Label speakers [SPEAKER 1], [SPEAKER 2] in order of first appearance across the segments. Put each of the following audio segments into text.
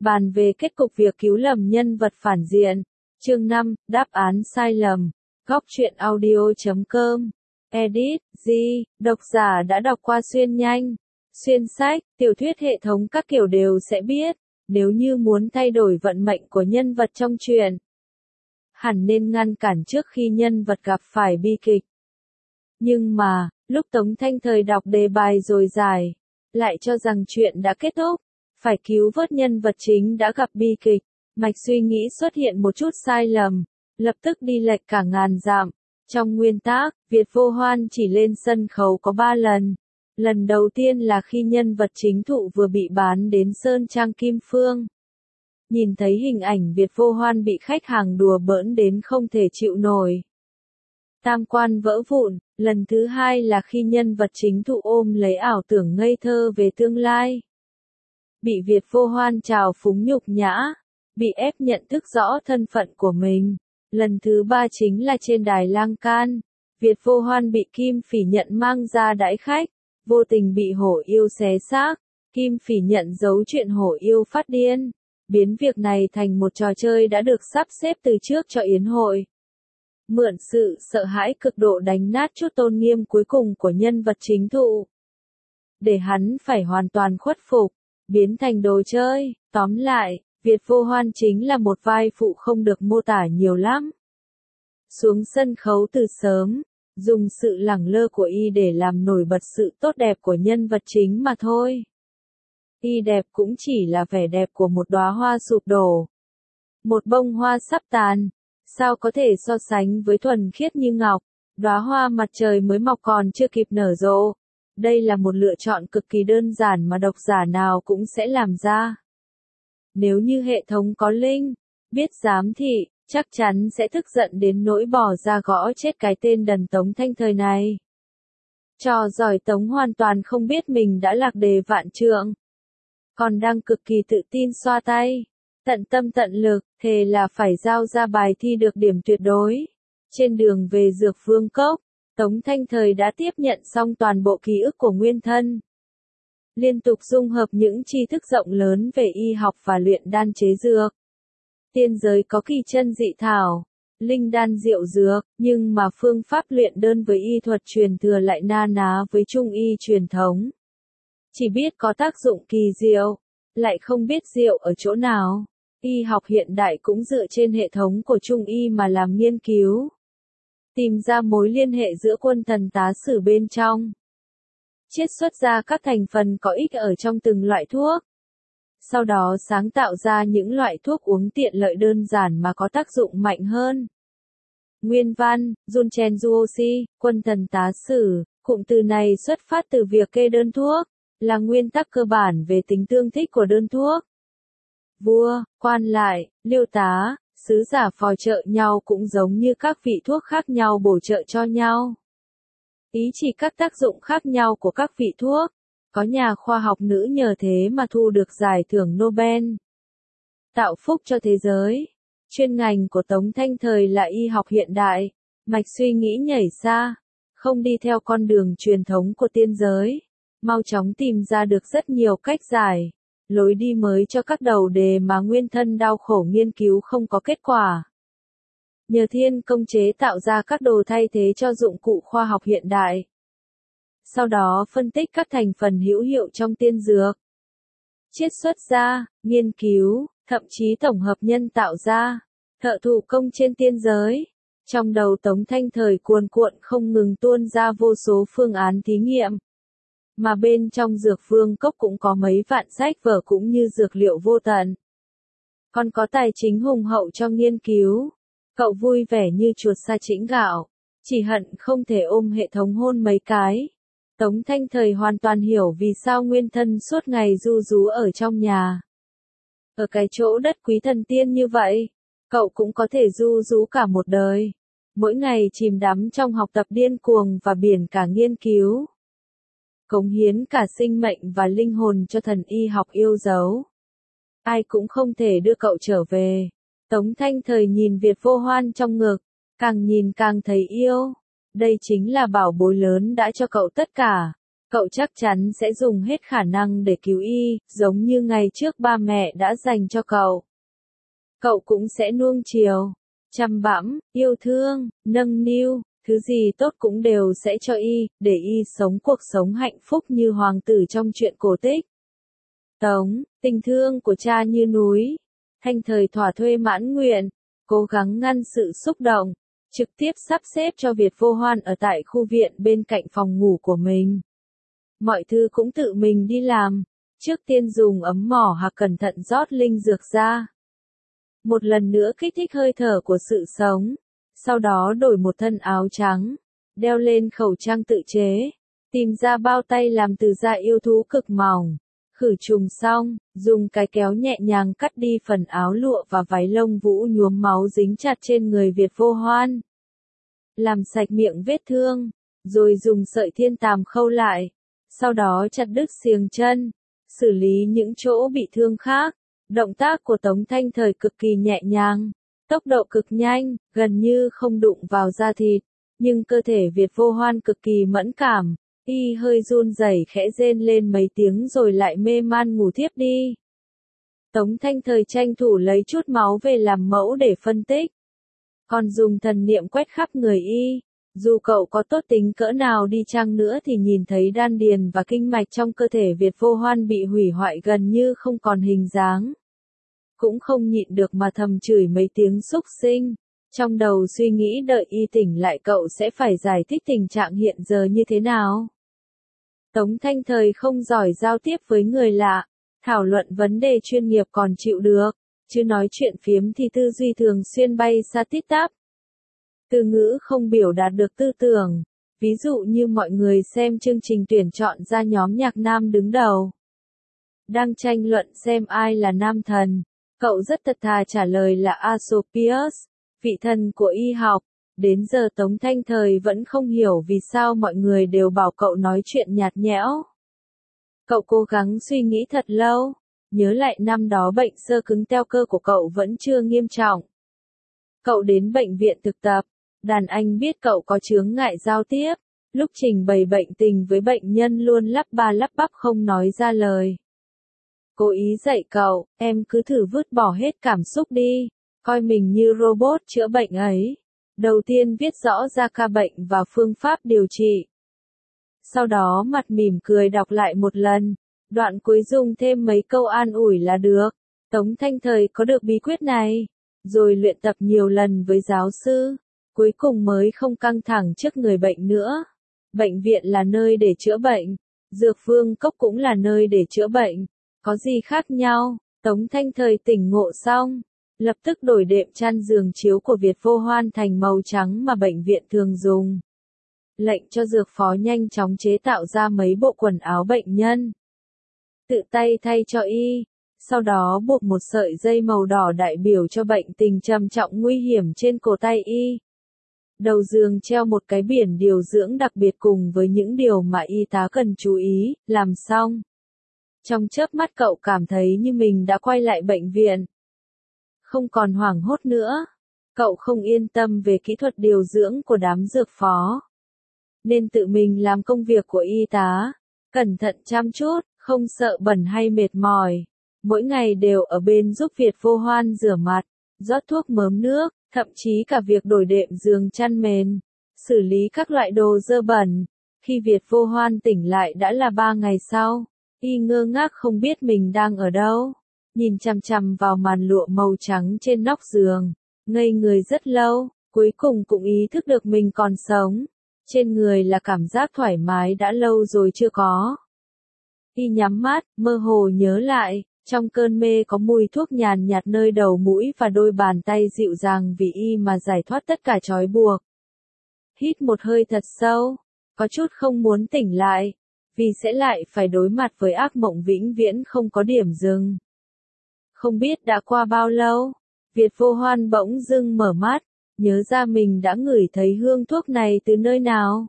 [SPEAKER 1] bàn về kết cục việc cứu lầm nhân vật phản diện. Chương 5, đáp án sai lầm. Góc truyện audio.com. Edit, G, độc giả đã đọc qua xuyên nhanh, xuyên sách, tiểu thuyết hệ thống các kiểu đều sẽ biết, nếu như muốn thay đổi vận mệnh của nhân vật trong truyện, hẳn nên ngăn cản trước khi nhân vật gặp phải bi kịch. Nhưng mà, lúc Tống Thanh Thời đọc đề bài rồi giải, lại cho rằng chuyện đã kết thúc, phải cứu vớt nhân vật chính đã gặp bi kịch, mạch suy nghĩ xuất hiện một chút sai lầm, lập tức đi lệch cả ngàn dặm. Trong nguyên tác, Việt Vô Hoan chỉ lên sân khấu có 3 lần. Lần đầu tiên là khi nhân vật chính Thụ vừa bị bán đến Sơn Trang Kim Phương. Nhìn thấy hình ảnh Việt Vô Hoan bị khách hàng đùa bỡn đến không thể chịu nổi. Tam quan vỡ vụn. Lần thứ hai là khi nhân vật chính Thụ ôm lấy ảo tưởng ngây thơ về tương lai. Bị Việt Vô Hoan trào phúng nhục nhã, bị ép nhận thức rõ thân phận của mình. Lần thứ ba chính là trên đài lang can, Việt Vô Hoan bị Kim Phỉ Nhận mang ra đãi khách, vô tình bị hổ yêu xé xác, Kim Phỉ Nhận giấu chuyện hổ yêu phát điên, biến việc này thành một trò chơi đã được sắp xếp từ trước cho yến hội. Mượn sự sợ hãi cực độ đánh nát chút tôn nghiêm cuối cùng của nhân vật chính Thụ, để hắn phải hoàn toàn khuất phục, biến thành đồ chơi. Tóm lại, Việt Vô Hoan chính là một vai phụ không được mô tả nhiều lắm. Xuống sân khấu từ sớm, dùng sự lẳng lơ của y để làm nổi bật sự tốt đẹp của nhân vật chính mà thôi. Y đẹp cũng chỉ là vẻ đẹp của một đóa hoa sụp đổ, một bông hoa sắp tàn, sao có thể so sánh với thuần khiết như ngọc, đóa hoa mặt trời mới mọc còn chưa kịp nở rộ. Đây là một lựa chọn cực kỳ đơn giản mà độc giả nào cũng sẽ làm ra. Nếu như hệ thống có linh, biết giám thị, chắc chắn sẽ tức giận đến nỗi bỏ ra gõ chết cái tên đần Tống Thanh Thời này. Trò giỏi Tống hoàn toàn không biết mình đã lạc đề vạn trượng, còn đang cực kỳ tự tin xoa tay, tận tâm tận lực, thề là phải giao ra bài thi được điểm tuyệt đối. Trên đường về Dược Vương Cốc, Tống Thanh Thời đã tiếp nhận xong toàn bộ ký ức của nguyên thân. Liên tục dung hợp những tri thức rộng lớn về y học và luyện đan chế dược. Tiên giới có kỳ chân dị thảo, linh đan diệu dược, nhưng mà phương pháp luyện đơn với y thuật truyền thừa lại na ná với trung y truyền thống. Chỉ biết có tác dụng kỳ diệu, lại không biết diệu ở chỗ nào. Y học hiện đại cũng dựa trên hệ thống của trung y mà làm nghiên cứu, tìm ra mối liên hệ giữa quân thần tá sử bên trong, chiết xuất ra các thành phần có ích ở trong từng loại thuốc. Sau đó sáng tạo ra những loại thuốc uống tiện lợi đơn giản mà có tác dụng mạnh hơn. Nguyên văn, Junchen Duosi, quân thần tá sử, cụm từ này xuất phát từ việc kê đơn thuốc, là nguyên tắc cơ bản về tính tương thích của đơn thuốc. Vua, quan lại, liêu tá, sứ giả phò trợ nhau cũng giống như các vị thuốc khác nhau bổ trợ cho nhau. Ý chỉ các tác dụng khác nhau của các vị thuốc. Có nhà khoa học nữ nhờ thế mà thu được giải thưởng Nobel. Tạo phúc cho thế giới. Chuyên ngành của Tống Thanh Thời là y học hiện đại. Mạch suy nghĩ nhảy xa, không đi theo con đường truyền thống của tiên giới. Mau chóng tìm ra được rất nhiều cách giải, lối đi mới cho các đầu đề mà nguyên thân đau khổ nghiên cứu không có kết quả. Nhờ thiên công chế tạo ra các đồ thay thế cho dụng cụ khoa học hiện đại. Sau đó phân tích các thành phần hữu hiệu trong tiên dược, chiết xuất ra, nghiên cứu, thậm chí tổng hợp nhân tạo ra, thợ thủ công trên tiên giới. Trong đầu Tống Thanh Thời cuồn cuộn không ngừng tuôn ra vô số phương án thí nghiệm. Mà bên trong Dược Vương Cốc cũng có mấy vạn sách vở cũng như dược liệu vô tận. Còn có tài chính hùng hậu cho nghiên cứu. Cậu vui vẻ như chuột sa chĩnh gạo, chỉ hận không thể ôm hệ thống hôn mấy cái. Tống Thanh Thời hoàn toàn hiểu vì sao nguyên thân suốt ngày ru rú ở trong nhà. Ở cái chỗ đất quý thần tiên như vậy, cậu cũng có thể ru rú cả một đời. Mỗi ngày chìm đắm trong học tập điên cuồng và biển cả nghiên cứu. Cống hiến cả sinh mệnh và linh hồn cho thần y học yêu dấu. Ai cũng không thể đưa cậu trở về. Tống Thanh Thời nhìn Việt Vô Hoan trong ngực, càng nhìn càng thấy yêu. Đây chính là bảo bối lớn đã cho cậu tất cả. Cậu chắc chắn sẽ dùng hết khả năng để cứu y, giống như ngày trước ba mẹ đã dành cho cậu. Cậu cũng sẽ nuông chiều, chăm bẵm, yêu thương, nâng niu, thứ gì tốt cũng đều sẽ cho y, để y sống cuộc sống hạnh phúc như hoàng tử trong truyện cổ tích. Tống, tình thương của cha như núi. Thanh Thời thỏa thuê mãn nguyện, cố gắng ngăn sự xúc động, trực tiếp sắp xếp cho Việt Vô Hoan ở tại khu viện bên cạnh phòng ngủ của mình. Mọi thứ cũng tự mình đi làm, trước tiên dùng ấm mỏ hoặc cẩn thận rót linh dược ra. Một lần nữa kích thích hơi thở của sự sống, sau đó đổi một thân áo trắng, đeo lên khẩu trang tự chế, tìm ra bao tay làm từ da yêu thú cực mỏng. Khử trùng xong, dùng cái kéo nhẹ nhàng cắt đi phần áo lụa và váy lông vũ nhuốm máu dính chặt trên người Việt Vô Hoan. Làm sạch miệng vết thương, rồi dùng sợi thiên tàm khâu lại, sau đó chặt đứt xiềng chân, xử lý những chỗ bị thương khác. Động tác của Tống Thanh Thời cực kỳ nhẹ nhàng, tốc độ cực nhanh, gần như không đụng vào da thịt, nhưng cơ thể Việt Vô Hoan cực kỳ mẫn cảm. Y hơi run rẩy khẽ rên lên mấy tiếng rồi lại mê man ngủ thiếp đi. Tống Thanh Thời tranh thủ lấy chút máu về làm mẫu để phân tích. Còn dùng thần niệm quét khắp người y. Dù cậu có tốt tính cỡ nào đi chăng nữa thì nhìn thấy đan điền và kinh mạch trong cơ thể Việt Vô Hoan bị hủy hoại gần như không còn hình dáng. Cũng không nhịn được mà thầm chửi mấy tiếng xúc sinh. Trong đầu suy nghĩ đợi y tỉnh lại cậu sẽ phải giải thích tình trạng hiện giờ như thế nào. Tống Thanh Thời không giỏi giao tiếp với người lạ, thảo luận vấn đề chuyên nghiệp còn chịu được, chứ nói chuyện phiếm thì tư duy thường xuyên bay xa tít tắp. Từ ngữ không biểu đạt được tư tưởng, ví dụ như mọi người xem chương trình tuyển chọn ra nhóm nhạc nam đứng đầu. Đang tranh luận xem ai là nam thần, cậu rất thật thà trả lời là Asclepius, vị thần của y học. Đến giờ Tống Thanh Thời vẫn không hiểu vì sao mọi người đều bảo cậu nói chuyện nhạt nhẽo. Cậu cố gắng suy nghĩ thật lâu, nhớ lại năm đó bệnh xơ cứng teo cơ của cậu vẫn chưa nghiêm trọng. Cậu đến bệnh viện thực tập, đàn anh biết cậu có chướng ngại giao tiếp, lúc trình bày bệnh tình với bệnh nhân luôn lắp ba lắp bắp không nói ra lời. Cố ý dạy cậu, em cứ thử vứt bỏ hết cảm xúc đi, coi mình như robot chữa bệnh ấy. Đầu tiên viết rõ ra ca bệnh và phương pháp điều trị. Sau đó mặt mỉm cười đọc lại một lần, đoạn cuối dùng thêm mấy câu an ủi là được. Tống Thanh Thời có được bí quyết này, rồi luyện tập nhiều lần với giáo sư, cuối cùng mới không căng thẳng trước người bệnh nữa. Bệnh viện là nơi để chữa bệnh, Dược Vương Cốc cũng là nơi để chữa bệnh, có gì khác nhau? Tống Thanh Thời tỉnh ngộ xong, lập tức đổi đệm chăn giường chiếu của Việt Vô Hoan thành màu trắng mà bệnh viện thường dùng. Lệnh cho dược phó nhanh chóng chế tạo ra mấy bộ quần áo bệnh nhân. Tự tay thay cho y, sau đó buộc một sợi dây màu đỏ đại biểu cho bệnh tình trầm trọng nguy hiểm trên cổ tay y. Đầu giường treo một cái biển điều dưỡng đặc biệt cùng với những điều mà y tá cần chú ý, làm xong. Trong chớp mắt cậu cảm thấy như mình đã quay lại bệnh viện. Không còn hoảng hốt nữa. Cậu không yên tâm về kỹ thuật điều dưỡng của đám dược phó. Nên tự mình làm công việc của y tá. Cẩn thận chăm chút, không sợ bẩn hay mệt mỏi. Mỗi ngày đều ở bên giúp Việt Vô Hoan rửa mặt, rót thuốc mớm nước, thậm chí cả việc đổi đệm giường chăn mền, xử lý các loại đồ dơ bẩn. Khi Việt Vô Hoan tỉnh lại đã là 3 ngày sau. Y ngơ ngác không biết mình đang ở đâu. Nhìn chằm chằm vào màn lụa màu trắng trên nóc giường, ngây người rất lâu, cuối cùng cũng ý thức được mình còn sống. Trên người là cảm giác thoải mái đã lâu rồi chưa có. Y nhắm mắt, mơ hồ nhớ lại, trong cơn mê có mùi thuốc nhàn nhạt nơi đầu mũi và đôi bàn tay dịu dàng vì y mà giải thoát tất cả trói buộc. Hít một hơi thật sâu, có chút không muốn tỉnh lại, vì sẽ lại phải đối mặt với ác mộng vĩnh viễn không có điểm dừng. Không biết đã qua bao lâu, Việt Vô Hoan bỗng dưng mở mắt, nhớ ra mình đã ngửi thấy hương thuốc này từ nơi nào.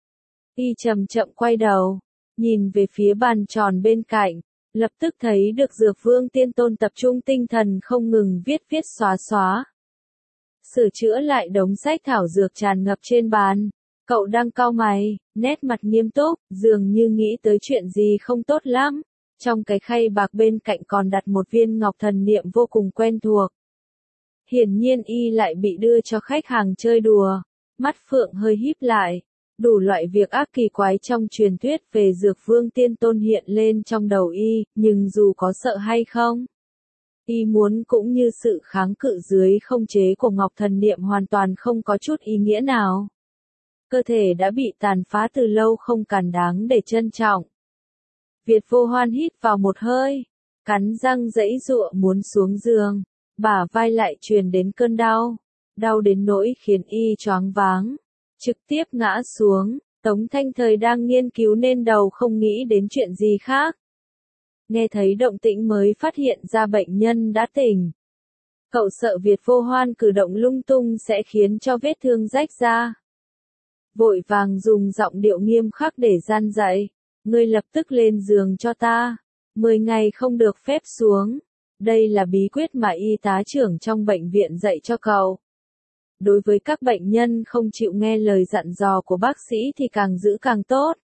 [SPEAKER 1] Y chậm chậm quay đầu, nhìn về phía bàn tròn bên cạnh, lập tức thấy được Dược Vương Tiên Tôn tập trung tinh thần không ngừng viết xóa. Sửa chữa lại đống sách thảo dược tràn ngập trên bàn, Cậu đang cau mày, nét mặt nghiêm túc, dường như nghĩ tới chuyện gì không tốt lắm. Trong cái khay bạc bên cạnh còn đặt một viên ngọc thần niệm vô cùng quen thuộc. Hiển nhiên y lại bị đưa cho khách hàng chơi đùa. Mắt Phượng hơi híp lại. Đủ loại việc ác kỳ quái trong truyền thuyết về Dược Vương Tiên Tôn hiện lên trong đầu y, nhưng dù có sợ hay không, y muốn cũng như sự kháng cự dưới không chế của Ngọc Thần Niệm hoàn toàn không có chút ý nghĩa nào. Cơ thể đã bị tàn phá từ lâu không còn đáng để trân trọng. Việt Vô Hoan hít vào một hơi, cắn răng giãy giụa muốn xuống giường, bả vai lại truyền đến cơn đau, đau đến nỗi khiến y choáng váng, trực tiếp ngã xuống. Tống Thanh Thời đang nghiên cứu nên đầu không nghĩ đến chuyện gì khác. Nghe thấy động tĩnh mới phát hiện ra bệnh nhân đã tỉnh. Cậu sợ Việt Vô Hoan cử động lung tung sẽ khiến cho vết thương rách ra. Vội vàng dùng giọng điệu nghiêm khắc để gian dạy. Ngươi lập tức lên giường cho ta. 10 ngày không được phép xuống. Đây là bí quyết mà y tá trưởng trong bệnh viện dạy cho cậu. Đối với các bệnh nhân không chịu nghe lời dặn dò của bác sĩ thì càng giữ càng tốt.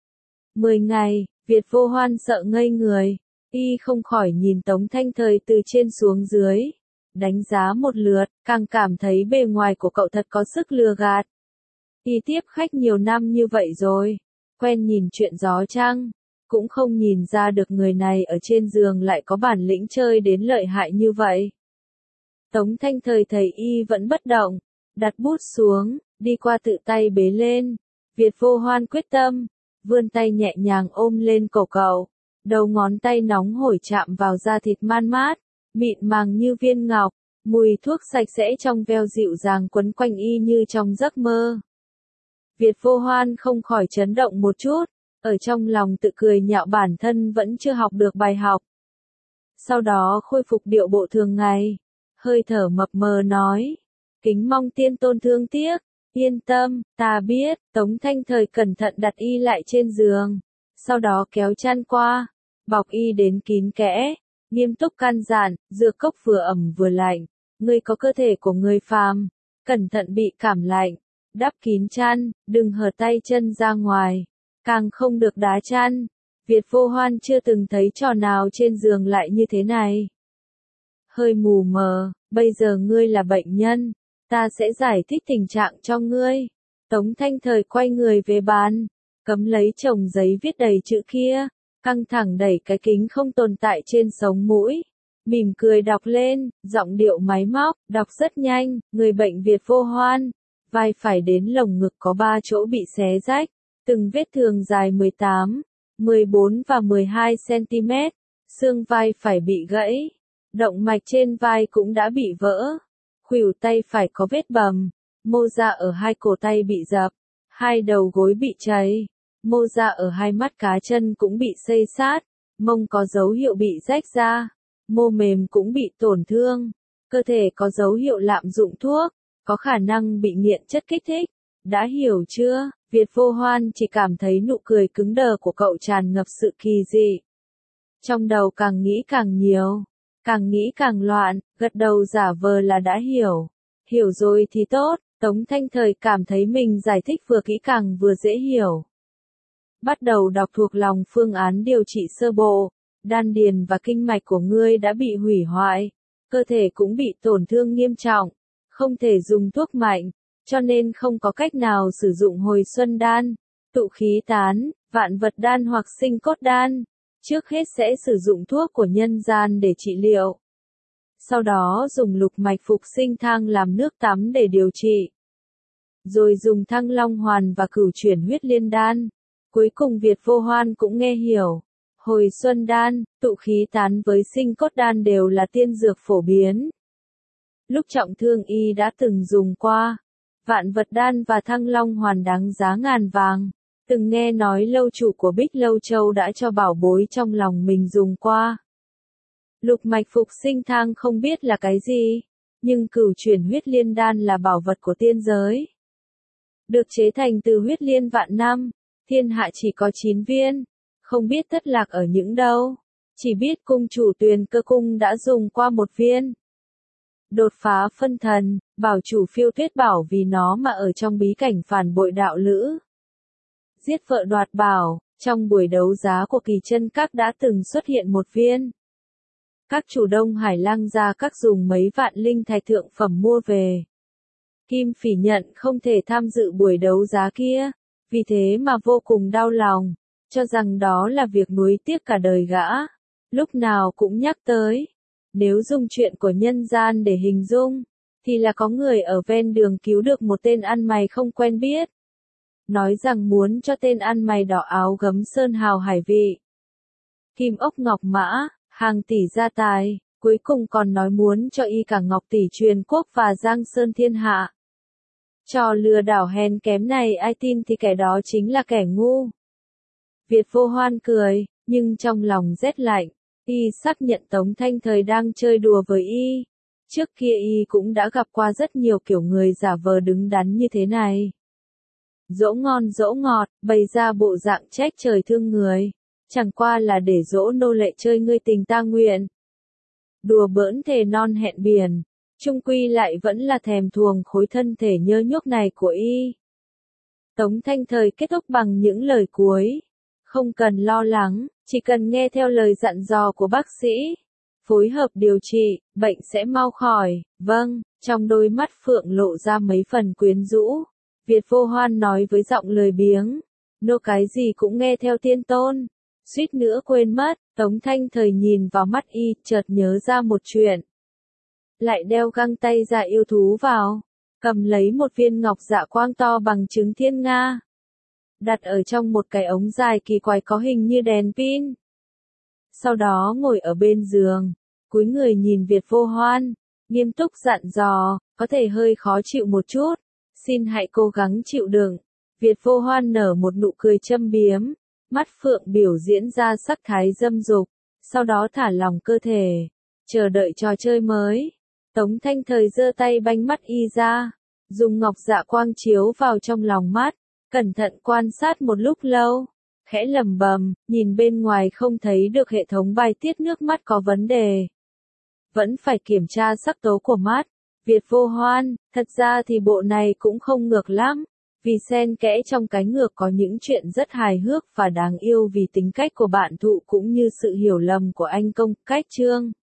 [SPEAKER 1] 10 ngày, Việt Vô Hoan sợ ngây người. Y không khỏi nhìn Tống Thanh Thời từ trên xuống dưới. Đánh giá một lượt, càng cảm thấy bề ngoài của cậu thật có sức lừa gạt. Y tiếp khách nhiều năm như vậy rồi. Quen nhìn chuyện gió chăng? Cũng không nhìn ra được người này ở trên giường lại có bản lĩnh chơi đến lợi hại như vậy. Tống Thanh Thời thấy y vẫn bất động. Đặt bút xuống, đi qua tự tay bế lên. Việt Vô Hoan quyết tâm, vươn tay nhẹ nhàng ôm lên cổ cậu. Đầu ngón tay nóng hổi chạm vào da thịt man mát, mịn màng như viên ngọc, mùi thuốc sạch sẽ trong veo dịu dàng quấn quanh y như trong giấc mơ. Việt Vô Hoan không khỏi chấn động một chút, ở trong lòng tự cười nhạo bản thân vẫn chưa học được bài học. Sau đó khôi phục điệu bộ thường ngày, hơi thở mập mờ nói, kính mong Tiên Tôn thương tiếc, yên tâm, ta biết. Tống Thanh Thời cẩn thận đặt y lại trên giường, sau đó kéo chăn qua, bọc y đến kín kẽ, nghiêm túc căn dặn, dược cốc vừa ẩm vừa lạnh, ngươi có cơ thể của người phàm, cẩn thận bị cảm lạnh, đắp kín chăn, đừng hở tay chân ra ngoài, càng không được đá chăn. Việt Vô Hoan chưa từng thấy trò nào trên giường lại như thế này. Hơi mù mờ, bây giờ ngươi là bệnh nhân, ta sẽ giải thích tình trạng cho ngươi. Tống Thanh Thời quay người về bàn, cấm lấy chồng giấy viết đầy chữ kia, căng thẳng đẩy cái kính không tồn tại trên sống mũi. Mỉm cười đọc lên, giọng điệu máy móc, đọc rất nhanh, người bệnh Việt Vô Hoan. Vai phải đến lồng ngực có 3 chỗ bị xé rách, từng vết thương dài 18, 14 và 12 cm, xương vai phải bị gãy, động mạch trên vai cũng đã bị vỡ, khuỷu tay phải có vết bầm, mô da ở hai cổ tay bị dập, hai đầu gối bị cháy, mô da ở hai mắt cá chân cũng bị xây sát, mông có dấu hiệu bị rách ra, mô mềm cũng bị tổn thương, cơ thể có dấu hiệu lạm dụng thuốc, có khả năng bị nghiện chất kích thích. Đã hiểu chưa? Việt Vô Hoan chỉ cảm thấy nụ cười cứng đờ của cậu tràn ngập sự kỳ dị. Trong đầu càng nghĩ càng nhiều, càng nghĩ càng loạn, gật đầu giả vờ là đã hiểu. Hiểu rồi thì tốt, Tống Thanh Thời cảm thấy mình giải thích vừa kỹ càng vừa dễ hiểu. Bắt đầu đọc thuộc lòng phương án điều trị sơ bộ, đan điền và kinh mạch của ngươi đã bị hủy hoại, cơ thể cũng bị tổn thương nghiêm trọng, không thể dùng thuốc mạnh, cho nên không có cách nào sử dụng hồi xuân đan, tụ khí tán, vạn vật đan hoặc sinh cốt đan. Trước hết sẽ sử dụng thuốc của nhân gian để trị liệu. Sau đó dùng lục mạch phục sinh thang làm nước tắm để điều trị. Rồi dùng Thăng Long Hoàn và Cửu Chuyển Huyết Liên đan. Cuối cùng Việt Vô Hoan cũng nghe hiểu. Hồi xuân đan, tụ khí tán với sinh cốt đan đều là tiên dược phổ biến. Lúc trọng thương y đã từng dùng qua. Vạn vật đan và Thăng Long Hoàn đáng giá ngàn vàng. Từng nghe nói lâu chủ của Bích Lâu Châu đã cho bảo bối trong lòng mình dùng qua. Lục mạch phục sinh thang không biết là cái gì, nhưng Cửu Chuyển Huyết Liên đan là bảo vật của tiên giới. Được chế thành từ huyết liên vạn năm, thiên hạ chỉ có 9 viên, không biết thất lạc ở những đâu. Chỉ biết cung chủ Tuyền Cơ Cung đã dùng qua 1 viên. đột phá phân thần, bảo chủ Phiêu Tuyết Bảo vì nó mà ở trong bí cảnh phản bội đạo lữ. Giết vợ đoạt bảo, trong buổi đấu giá của Kỳ Chân Các đã từng xuất hiện một viên. Các chủ Đông Hải Lăng Gia Các dùng mấy vạn linh thạch thượng phẩm mua về. Kim Phỉ nhận không thể tham dự buổi đấu giá kia, vì thế mà vô cùng đau lòng, cho rằng đó là việc nuối tiếc cả đời gã. Lúc nào cũng nhắc tới, nếu dùng chuyện của nhân gian để hình dung, thì là có người ở ven đường cứu được một tên ăn mày không quen biết. Nói rằng muốn cho tên ăn mày đỏ áo gấm sơn hào hải vị. Kim ốc ngọc mã, hàng tỷ gia tài, cuối cùng còn nói muốn cho y cả ngọc tỷ truyền quốc và giang sơn thiên hạ. Trò lừa đảo hèn kém này ai tin thì kẻ đó chính là kẻ ngu. Việt Vô Hoan cười, nhưng trong lòng rét lạnh, y xác nhận Tống Thanh Thời đang chơi đùa với y. Trước kia y cũng đã gặp qua rất nhiều kiểu người giả vờ đứng đắn như thế này. Dỗ ngon dỗ ngọt, bày ra bộ dạng trách trời thương người, chẳng qua là để dỗ nô lệ chơi ngươi tình ta nguyện. Đùa bỡn thề non hẹn biển, chung quy lại vẫn là thèm thuồng khối thân thể nhơ nhuốc này của y. Tống Thanh Thời kết thúc bằng những lời cuối. Không cần lo lắng, chỉ cần nghe theo lời dặn dò của bác sĩ. Phối hợp điều trị, bệnh sẽ mau khỏi. Vâng, trong đôi mắt Phượng lộ ra mấy phần quyến rũ. Việt Vô Hoan nói với giọng lười biếng. Nô cái gì cũng nghe theo tiên tôn. Suýt nữa quên mất, Tống Thanh Thời nhìn vào mắt y, chợt nhớ ra một chuyện. Lại đeo găng tay dạ yêu thú vào. Cầm lấy một viên ngọc dạ quang to bằng trứng thiên nga. Đặt ở trong một cái ống dài kỳ quái có hình như đèn pin. Sau đó ngồi ở bên giường, cúi người nhìn Việt Vô Hoan, nghiêm túc dặn dò, có thể hơi khó chịu một chút, xin hãy cố gắng chịu đựng. Việt Vô Hoan nở một nụ cười châm biếm, mắt phượng biểu diễn ra sắc thái dâm dục, sau đó thả lỏng cơ thể, chờ đợi trò chơi mới. Tống Thanh Thời giơ tay banh mắt y ra, dùng ngọc dạ quang chiếu vào trong lòng mắt. Cẩn thận quan sát một lúc lâu, khẽ lẩm bẩm, nhìn bên ngoài không thấy được hệ thống bài tiết nước mắt có vấn đề. Vẫn phải kiểm tra sắc tố của mắt. Việt Vô Hoan, thật ra thì bộ này cũng không ngược lắm, vì xen kẽ trong cái ngược có những chuyện rất hài hước và đáng yêu vì tính cách của bạn thụ cũng như sự hiểu lầm của anh Công Cách Trương.